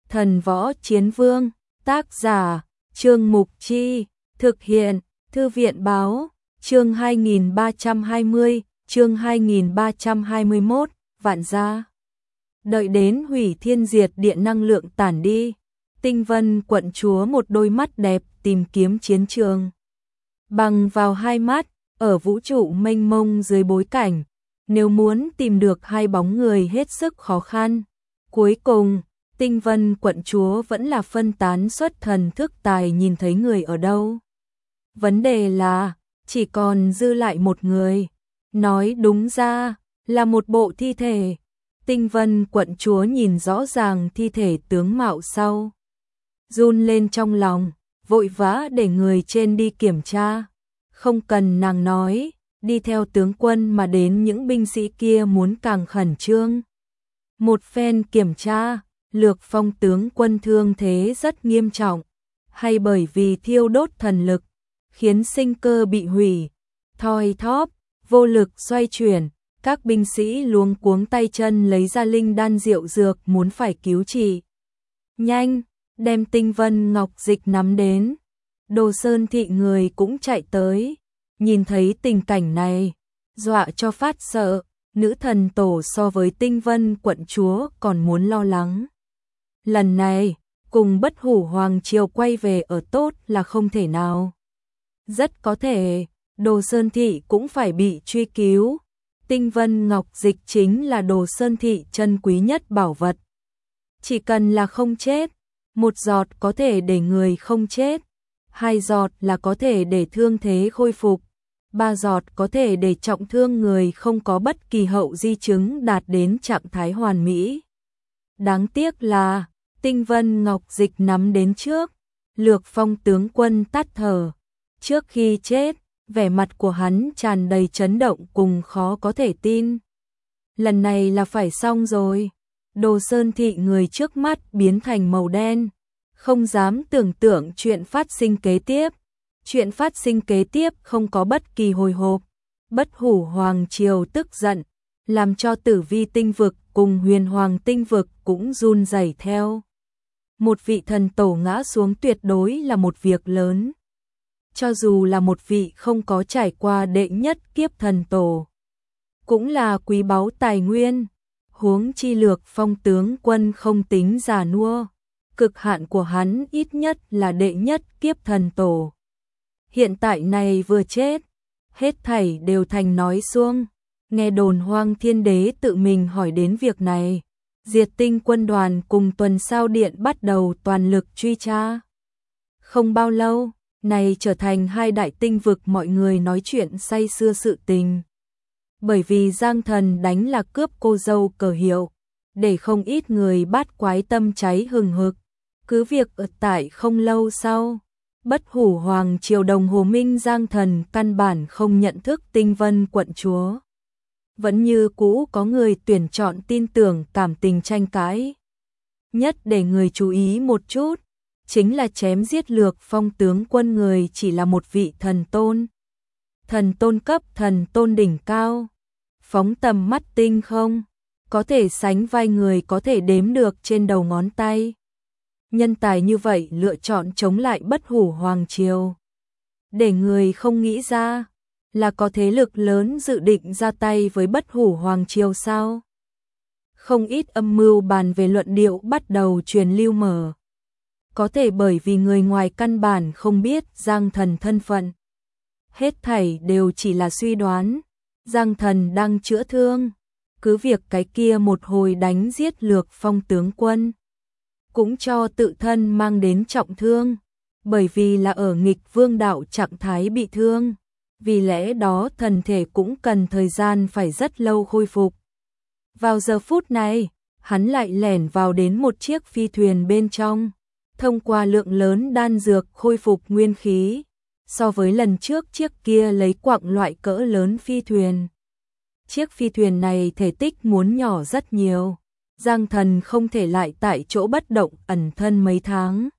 Thần Võ Chiến Vương, tác giả, Trương Mục Chi, thực hiện, Thư viện Báo, chương 2320, chương 2321, vạn gia. Đợi đến hủy thiên diệt địa năng lượng tản đi, Tinh Vân quận chúa một đôi mắt đẹp tìm kiếm chiến trường. Bằng vào hai mắt, ở vũ trụ mênh mông dưới bối cảnh, nếu muốn tìm được hai bóng người hết sức khó khăn. Cuối cùng, Tinh Vân quận chúa vẫn là phân tán xuất thần thức tài nhìn thấy người ở đâu. Vấn đề là, chỉ còn dư lại một người. Nói đúng ra, là một bộ thi thể. Tinh Vân quận chúa nhìn rõ ràng thi thể tướng mạo sau. Run lên trong lòng, vội vã để người trên đi kiểm tra. Không cần nàng nói, đi theo tướng quân mà đến những binh sĩ kia muốn càng khẩn trương. Một phen kiểm tra, Lược Phong tướng quân thương thế rất nghiêm trọng, hay bởi vì thiêu đốt thần lực, khiến sinh cơ bị hủy, thoi thóp, vô lực xoay chuyển, các binh sĩ luống cuống tay chân lấy ra linh đan rượu dược muốn phải cứu trị. Nhanh, đem Tinh Vân Ngọc Dịch nắm đến. Đồ Sơn thị người cũng chạy tới, nhìn thấy tình cảnh này, dọa cho phát sợ, nữ thần tổ so với Tinh Vân quận chúa còn muốn lo lắng. Lần này, cùng Bất Hủ Hoàng Triều quay về ở tốt là không thể nào. Rất có thể, Đồ Sơn thị cũng phải bị truy cứu. Tinh Vân Ngọc Dịch chính là Đồ Sơn thị chân quý nhất bảo vật. Chỉ cần là không chết, một giọt có thể để người không chết, hai giọt là có thể để thương thế khôi phục, ba giọt có thể để trọng thương người không có bất kỳ hậu di chứng đạt đến trạng thái hoàn mỹ. Đáng tiếc là, Tinh Vân Ngọc Dịch nắm đến trước, Lược Phong tướng quân tắt thở. Trước khi chết, vẻ mặt của hắn tràn đầy chấn động cùng khó có thể tin. Lần này là phải xong rồi. Đồ Sơn thị người trước mắt biến thành màu đen, không dám tưởng tượng chuyện phát sinh kế tiếp. Chuyện phát sinh kế tiếp không có bất kỳ hồi hộp. Bất Hủ Hoàng Triều tức giận, làm cho Tử Vi tinh vực cùng Huyền Hoàng tinh vực cũng run rẩy theo. Một vị thần tổ ngã xuống tuyệt đối là một việc lớn. Cho dù là một vị không có trải qua đệ nhất kiếp thần tổ, cũng là quý báu tài nguyên. Huống chi Lược Phong tướng quân không tính già nua, cực hạn của hắn ít nhất là đệ nhất kiếp thần tổ. Hiện tại này vừa chết, hết thảy đều thành nói suông. Nghe đồn Hoang Thiên Đế tự mình hỏi đến việc này, Diệt Tinh quân đoàn cùng Tuần Sao Điện bắt đầu toàn lực truy tra. Không bao lâu, này trở thành hai đại tinh vực mọi người nói chuyện say sưa sự tình. Bởi vì Giang Thần đánh là cướp cô dâu cờ hiệu, để không ít người bát quái tâm cháy hừng hực. Cứ việc ở tại không lâu sau, Bất Hủ Hoàng Triều đồng Hồ Minh Giang Thần căn bản không nhận thức Tinh Vân quận chúa. Vẫn như cũ có người tuyển chọn tin tưởng cảm tình tranh cãi. Nhất để người chú ý một chút, chính là chém giết Lược Phong tướng quân người chỉ là một vị thần tôn. Thần tôn cấp thần tôn đỉnh cao. Phóng tầm mắt tinh không, có thể sánh vai người có thể đếm được trên đầu ngón tay. Nhân tài như vậy lựa chọn chống lại Bất Hủ Hoàng Triều. Để người không nghĩ ra, là có thế lực lớn dự định ra tay với Bất Hủ Hoàng Triều sao? Không ít âm mưu bàn về luận điệu bắt đầu truyền lưu mở. Có thể bởi vì người ngoài căn bản không biết Giang Thần thân phận. Hết thảy đều chỉ là suy đoán. Giang Thần đang chữa thương, cứ việc cái kia một hồi đánh giết Lược Phong tướng quân, cũng cho tự thân mang đến trọng thương, bởi vì là ở nghịch vương đạo trạng thái bị thương, vì lẽ đó thần thể cũng cần thời gian phải rất lâu khôi phục. Vào giờ phút này, hắn lại lẻn vào đến một chiếc phi thuyền bên trong, thông qua lượng lớn đan dược khôi phục nguyên khí. So với lần trước chiếc kia lấy quặng loại cỡ lớn phi thuyền. Chiếc phi thuyền này thể tích muốn nhỏ rất nhiều. Giang Thần không thể lại tại chỗ bất động ẩn thân mấy tháng.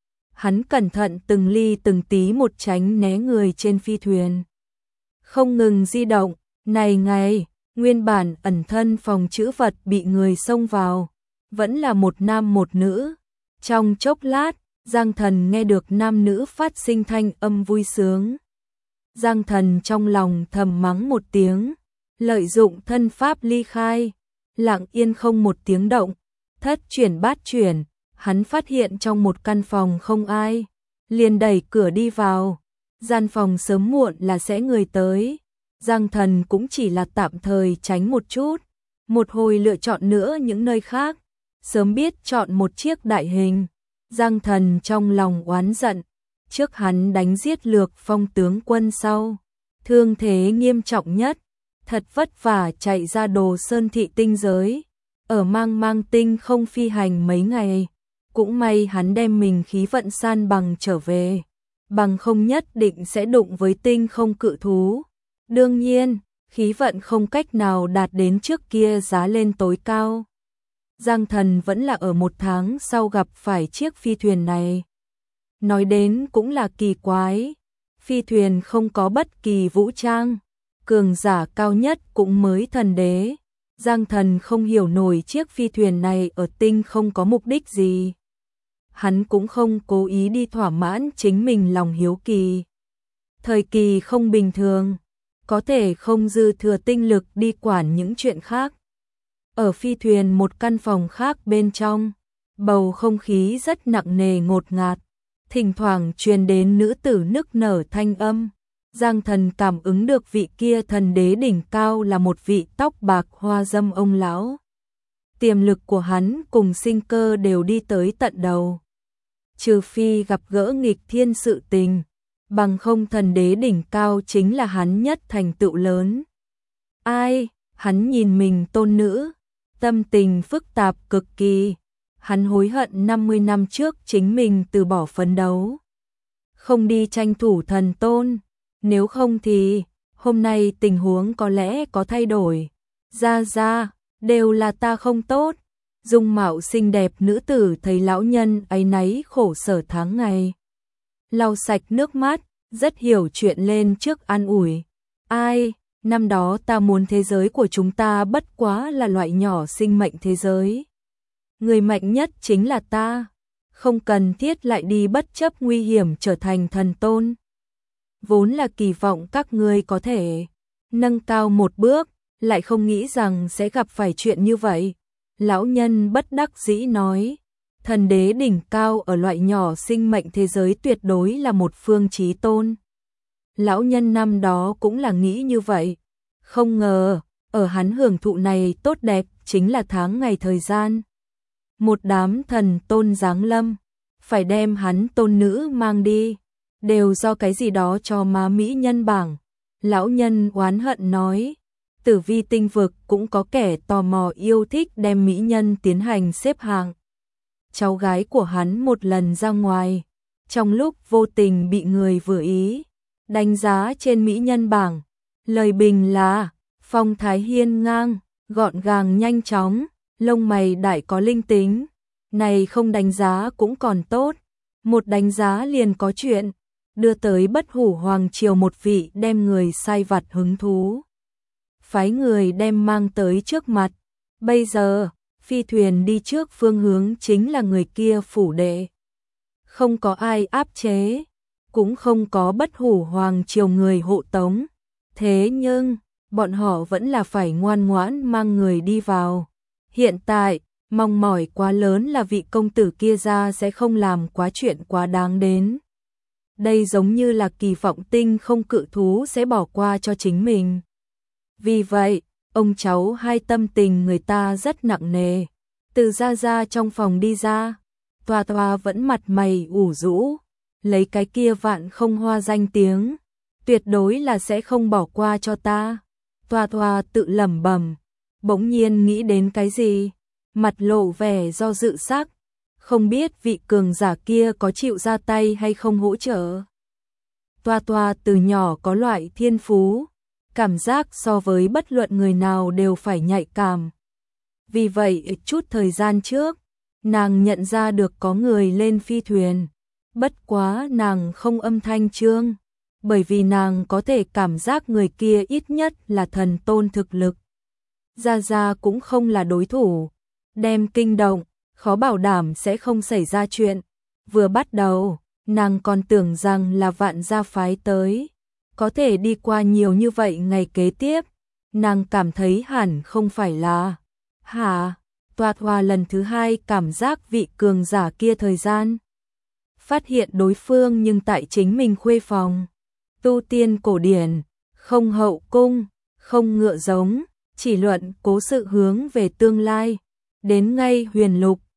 Hắn cẩn thận từng ly từng tí một tránh né người trên phi thuyền. Không ngừng di động, này ngày, nguyên bản ẩn thân phòng trữ vật bị người xông vào. Vẫn là một nam một nữ, Trong chốc lát, Giang Thần nghe được nam nữ phát sinh thanh âm vui sướng. Giang Thần trong lòng thầm mắng một tiếng, lợi dụng thân pháp ly khai, lặng yên không một tiếng động, thất chuyển bát chuyển, hắn phát hiện trong một căn phòng không ai, liền đẩy cửa đi vào. Gian phòng sớm muộn là sẽ người tới, Giang Thần cũng chỉ là tạm thời tránh một chút, một hồi lựa chọn nữa những nơi khác, sớm biết chọn một chiếc đại hình. Giang Thần trong lòng oán giận, trước hắn đánh giết Lược Phong tướng quân sau, thương thế nghiêm trọng nhất, thật vất vả chạy ra Đồ Sơn thị tinh giới, ở Mang tinh không phi hành mấy ngày, cũng may hắn đem mình khí vận san bằng trở về, bằng không nhất định sẽ đụng với tinh không cự thú. Đương nhiên, khí vận không cách nào đạt đến trước kia giá lên tối cao. Giang Thần vẫn là ở một tháng sau gặp phải chiếc phi thuyền này. Nói đến cũng là kỳ quái, phi thuyền không có bất kỳ vũ trang, cường giả cao nhất cũng mới thần đế. Giang Thần không hiểu nổi chiếc phi thuyền này ở tinh không có mục đích gì. Hắn cũng không cố ý đi thỏa mãn chính mình lòng hiếu kỳ. Thời kỳ không bình thường, có thể không dư thừa tinh lực đi quản những chuyện khác. Ở phi thuyền một căn phòng khác bên trong, bầu không khí rất nặng nề ngột ngạt, thỉnh thoảng truyền đến nữ tử nức nở thanh âm. Giang Thần cảm ứng được vị kia thần đế đỉnh cao là một vị tóc bạc hoa dâm ông lão. Tiềm lực của hắn cùng sinh cơ đều đi tới tận đầu. Trừ phi gặp gỡ nghịch thiên sự tình, bằng không thần đế đỉnh cao chính là hắn nhất thành tựu lớn. Ai, hắn nhìn mình tôn nữ, tâm tình phức tạp cực kỳ. Hắn hối hận 50 năm trước chính mình từ bỏ phấn đấu, không đi tranh thủ thần tôn, nếu không thì hôm nay tình huống có lẽ có thay đổi. Ra, đều là ta không tốt. Dung mạo xinh đẹp nữ tử thấy lão nhân áy náy khổ sở tháng ngày, lau sạch nước mắt, rất hiểu chuyện lên trước an ủi. Ai, năm đó ta muốn thế giới của chúng ta bất quá là loại nhỏ sinh mệnh thế giới. Người mạnh nhất chính là ta, không cần thiết lại đi bất chấp nguy hiểm trở thành thần tôn. Vốn là kỳ vọng các ngươi có thể nâng cao một bước, lại không nghĩ rằng sẽ gặp phải chuyện như vậy. Lão nhân bất đắc dĩ nói, thần đế đỉnh cao ở loại nhỏ sinh mệnh thế giới tuyệt đối là một phương chí tôn. Lão nhân năm đó cũng là nghĩ như vậy, không ngờ, ở hắn hưởng thụ này tốt đẹp chính là tháng ngày thời gian. Một đám thần tôn giáng lâm, phải đem hắn tôn nữ mang đi, đều do cái gì đó cho má mỹ nhân bảng. Lão nhân oán hận nói, Tử Vi tinh vực cũng có kẻ tò mò yêu thích đem mỹ nhân tiến hành xếp hạng. Cháu gái của hắn một lần ra ngoài, trong lúc vô tình bị người vừa ý đánh giá trên mỹ nhân bảng, lời bình là phong thái hiên ngang, gọn gàng nhanh chóng, lông mày đại có linh tính. Này không đánh giá cũng còn tốt, một đánh giá liền có chuyện, đưa tới Bất Hủ hoàng triều một vị đem người sai vặt hứng thú, phái người đem mang tới trước mặt. Bây giờ, phi thuyền đi trước phương hướng chính là người kia phủ đệ. Không có ai áp chế, cũng không có Bất Hủ hoàng triều người hộ tống. Thế nhưng, bọn họ vẫn là phải ngoan ngoãn mang người đi vào. Hiện tại, mong mỏi quá lớn là vị công tử kia ra sẽ không làm quá chuyện quá đáng đến. Đây giống như là kỳ vọng tinh không cự thú sẽ bỏ qua cho chính mình. Vì vậy, ông cháu hai tâm tình người ta rất nặng nề. Từ ra trong phòng đi ra, Toa vẫn mặt mày ủ rũ, lấy cái kia vạn không hoa danh tiếng, tuyệt đối là sẽ không bỏ qua cho ta. Toa tự lẩm bẩm, bỗng nhiên nghĩ đến cái gì, mặt lộ vẻ do dự sắc, không biết vị cường giả kia có chịu ra tay hay không hỗ trợ. Toa từ nhỏ có loại thiên phú, cảm giác so với bất luận người nào đều phải nhạy cảm. Vì vậy chút thời gian trước, nàng nhận ra được có người lên phi thuyền, bất quá nàng không âm thanh trương, bởi vì nàng có thể cảm giác người kia ít nhất là thần tôn thực lực. Ra cũng không là đối thủ, đem kinh động, khó bảo đảm sẽ không xảy ra chuyện. Vừa bắt đầu, nàng còn tưởng rằng là Vạn gia phái tới, có thể đi qua nhiều như vậy ngày kế tiếp, nàng cảm thấy hẳn không phải là. Toạt Hòa lần thứ hai cảm giác vị cường giả kia thời gian phát hiện đối phương nhưng tại chính mình khuê phòng. Tu tiên cổ điển, không hậu cung, không ngựa giống, chỉ luận cố sự hướng về tương lai. Đến ngay huyền lục,